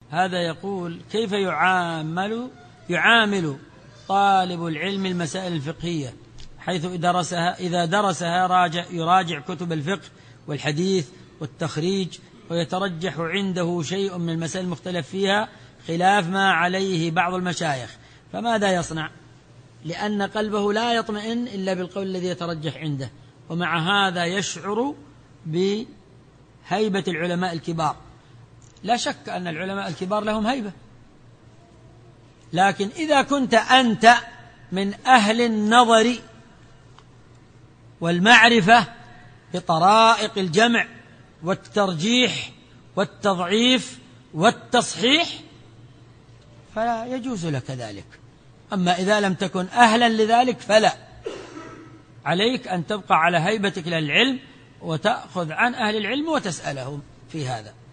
هذا يقول: كيف يعامل طالب العلم المسائل الفقهية، حيث إذا درسها يراجع كتب الفقه والحديث والتخريج، ويترجح عنده شيء من المسائل المختلف فيها خلاف ما عليه بعض المشايخ، فماذا يصنع؟ لأن قلبه لا يطمئن إلا بالقول الذي يترجح عنده، ومع هذا يشعر بهيبة العلماء الكبار. لا شك أن العلماء الكبار لهم هيبة، لكن إذا كنت أنت من أهل النظر والمعرفة بطرائق الجمع والترجيح والتضعيف والتصحيح فلا يجوز لك ذلك. أما إذا لم تكن أهلا لذلك فلا، عليك أن تبقى على هيبتك للعلم وتأخذ عن أهل العلم وتسألهم في هذا.